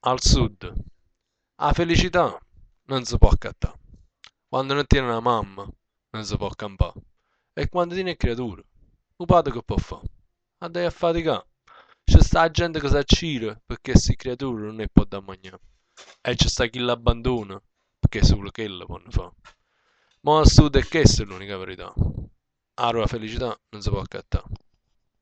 Al sud, la felicità non si può accattare. Quando non tiene una mamma, non si può campare. E quando tiene creature, un padre che può fare? A devi affaticare. C'è sta gente che si accira perché si creature non ne può da mangiare. E c'è sta chi l'abbandona perché solo che la può fare. Ma al sud è questa è l'unica verità. La felicità non si può accattare.